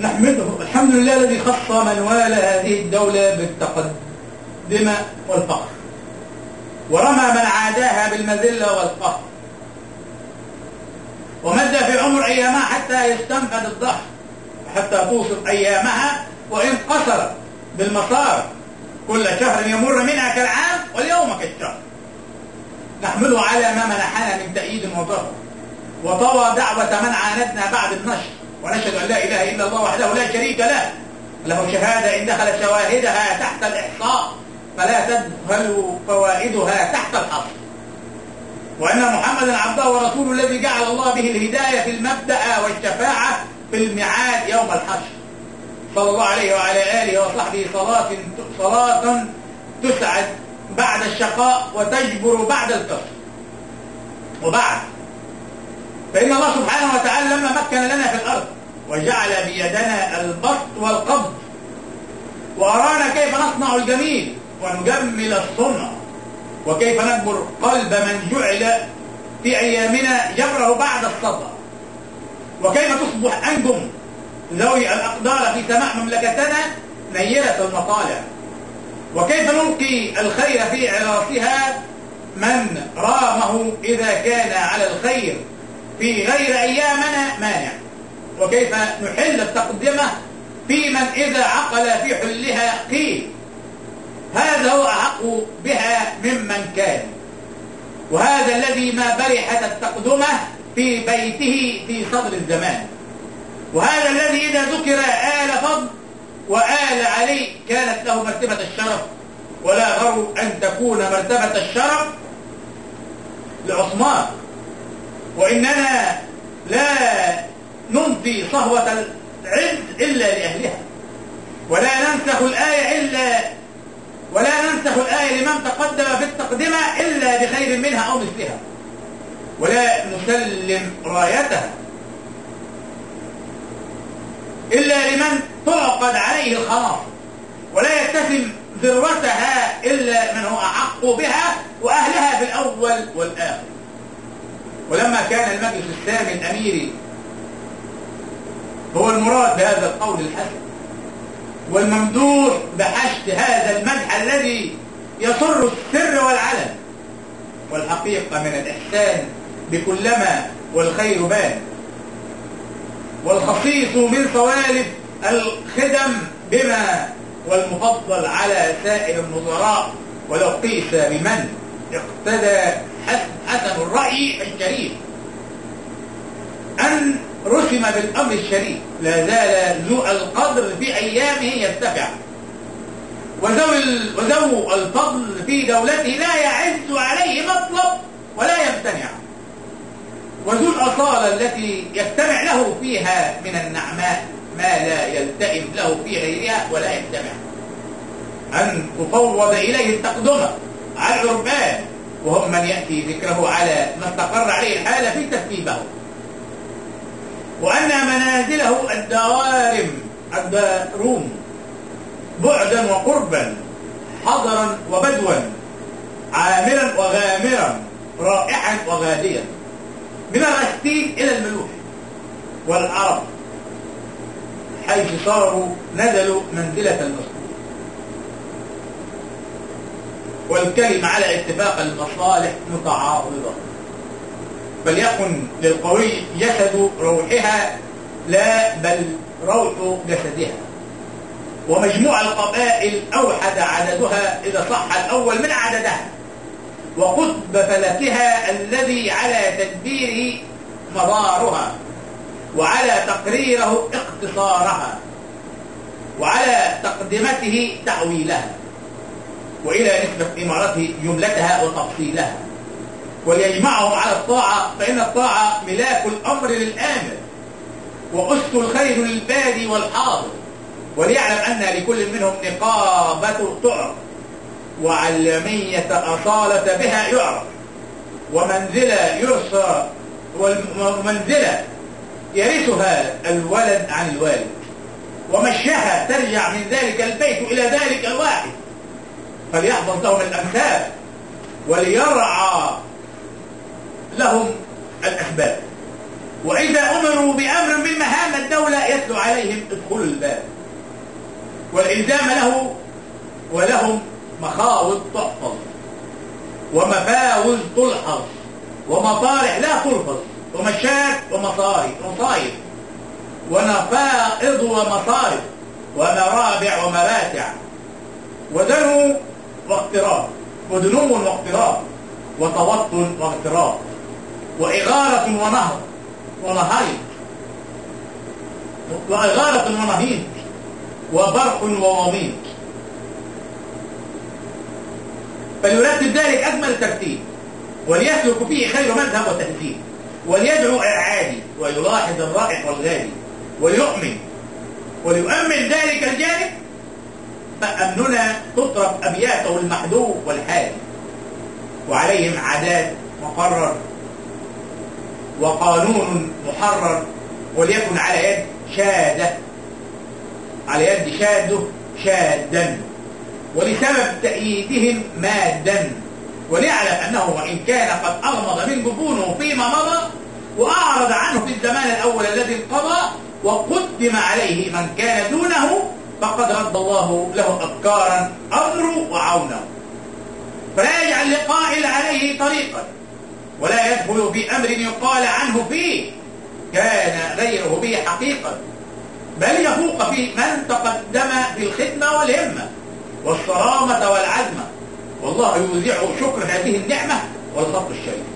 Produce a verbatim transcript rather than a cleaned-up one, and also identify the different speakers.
Speaker 1: نحمده الحمد لله الذي خص من والى هذه الدولة بالتقدم والفقر، ورمى من عاداها بالمذلة والقهر، ومد في عمر أيامها حتى يستنفد الظهر، حتى توصل أيامها وإن قصرت بالمصار، كل شهر يمر منها كالعام واليوم كالشهر. نحمله على ما منحنا من تأييد وظهر، وطوى دعوة من عاندنا بعد النشر، ونشهد أن لا إله إلا الله وحده لا شريك له، له شهادة إن دخل شواهدها تحت الإحصاء فلا تدخل فوائدها تحت الحصر، وأن محمدا عبده ورسوله الذي جعل الله به الهداية في المبدأ والشفاعة في الميعاد يوم الحشر، صلى الله عليه وعلى آله وصحبه صلاة صلاة تسعد بعد الشقاء وتجبر بعد الكسر. وبعد، فإن الله سبحانه وتعالى لما مكن لنا في الأرض وجعل بيدنا البسط والقبض، وأرانا كيف نصنع الجميل ونجمل الصنع، وكيف نجبر قلب من جعل في أيامنا جبره بعد الصدى، وكيف تصبح أنجم ذوي الأقدار في سماء مملكتنا نيرة المطالع، وكيف نلقي الخير في عراسها من رامه إذا كان على الخير في غير أيامنا مانع، وكيف نحل التقدمة في من إذا عقل في حلها قيل هذا هو أحق بها ممن كان، وهذا الذي ما برحت التقدمة في بيته في صدر الزمان، وهذا الذي إذا ذكر آل فضل وآل علي كانت له مرتبة الشرف، ولا غرو أن تكون مرتبة الشرف لعثمان. وإننا لا ننفي صهوة العز إلا لأهلها، ولا ننسخ الآية إلا ولا ننسخ الآية لمن تقدم في التقدمة إلا بخير منها أو مثلها، ولا نسلم رايتها إلا لمن تعقد عليه الخلاص، ولا يتسم ذروتها إلا من هو أحق بها وأهلها في الأول والآخر. ولما كان المجلس السامي الأميري هو المراد بهذا القول الحسن والممدوح بحشد هذا المدح الذي يسر السر والعلن، والحقيقة من الإحسان بكلما والخير بان، والخصيص من صوالب الخدم بما والمفضل على سائر النظراء، ولو قيس بمن اقتدى حسن الرأي الشريف أن رسم بالأمر الشريف، لا زال ذو القدر في أيامه يرتفع، وذو الفضل في دولته لا يعز عليه مطلب ولا يمتنع، وذو الأصالة التي يجتمع له فيها من النعماء ما لا يلتئم له في غيرها ولا يجتمع، أن تفوض إليه التقدمة على العربان، وهم من يأتي ذكره على ما استقر عليه الحال في ترتيبه، وأن منازله الدوارم الداروم بعدا وقربا، حضرا وبدوا، عامرا وغامرا، رائحا وغاديا، من الغسيل إلى الملوح والعرب، حيث صاروا نزلوا منزلة المسؤول، والكلمة على اتفاق المصالح متعارضة، فليكن للقوي جسد روحها لا بل روح جسدها، ومجموع القبائل أوحد عددها إذا صح الأول من عددها، وقطب فلكها الذي على تدبيره مضارها، وعلى تقريره اقتصارها، وعلى تقدمته تعويلها، وإلى نسبة إمارته جملتها وتفصيلها، وليجمعهم على الطاعة، فإن الطاعة ملاك الأمر للآمر، وأس الخير للبادي والحاضر، وليعلم أن لكل منهم نقابة تعرف، وعلمية أصالة بها يعرف، ومنزلة يرثى، ومنزلة يرثها الولد عن الوالد، ومشيها ترجع من ذلك البيت إلى ذلك الواحد، فليحفظ لهم الأمثال وليرعى لهم الأسباب، وإذا أمروا بأمر من مهام الدولة يتلو عليهم ادخلوا الباب، والإلزام له ولهم مخاوض تحفظ، ومفاوز تلحظ، ومطارح لا تلفظ، ومشاك ومصائب مصائب، ونفائض ومصارف، ومرابع ومراتع، ودنو واقتراب، ودنو واقتراب، وتوطن واغتراب، وإغارة ونهر ونهيض، وإغارة ونهيض، وبرق ووميض. فليرتب ذلك أجمل ترتيب، وليسلك فيه خير مذهب وتهذيب، وليدعو إعادي، ويلاحظ الرائح والغالي، وليؤمن وليؤمن ذلك الجانب، فأمننا تطرف أبياته المحذوف والحالي، وعليهم عادات مقرر وقانون محرر، وليكن على يد شادة، على يد شاده شادا، ولسبب تأييدهم مادا، وليعلم أنه وإن كان قد أغمض من جفونه فيما مضى، وأعرض عنه في الزمان الأول الذي انقضى، وقدم عليه من كان دونه، فقد رد الله له أفكارا أمر وعونه، فلا يجعل لقائل عليه طريقا، ولا يدخل في أمر يقال عنه فيه كان غيره به حقيقة، بل يفوق فيه من تقدم في الخدمة والهمة والصرامة والعزمة، والله يوزعه شكر هذه النعمة والخط الشريف.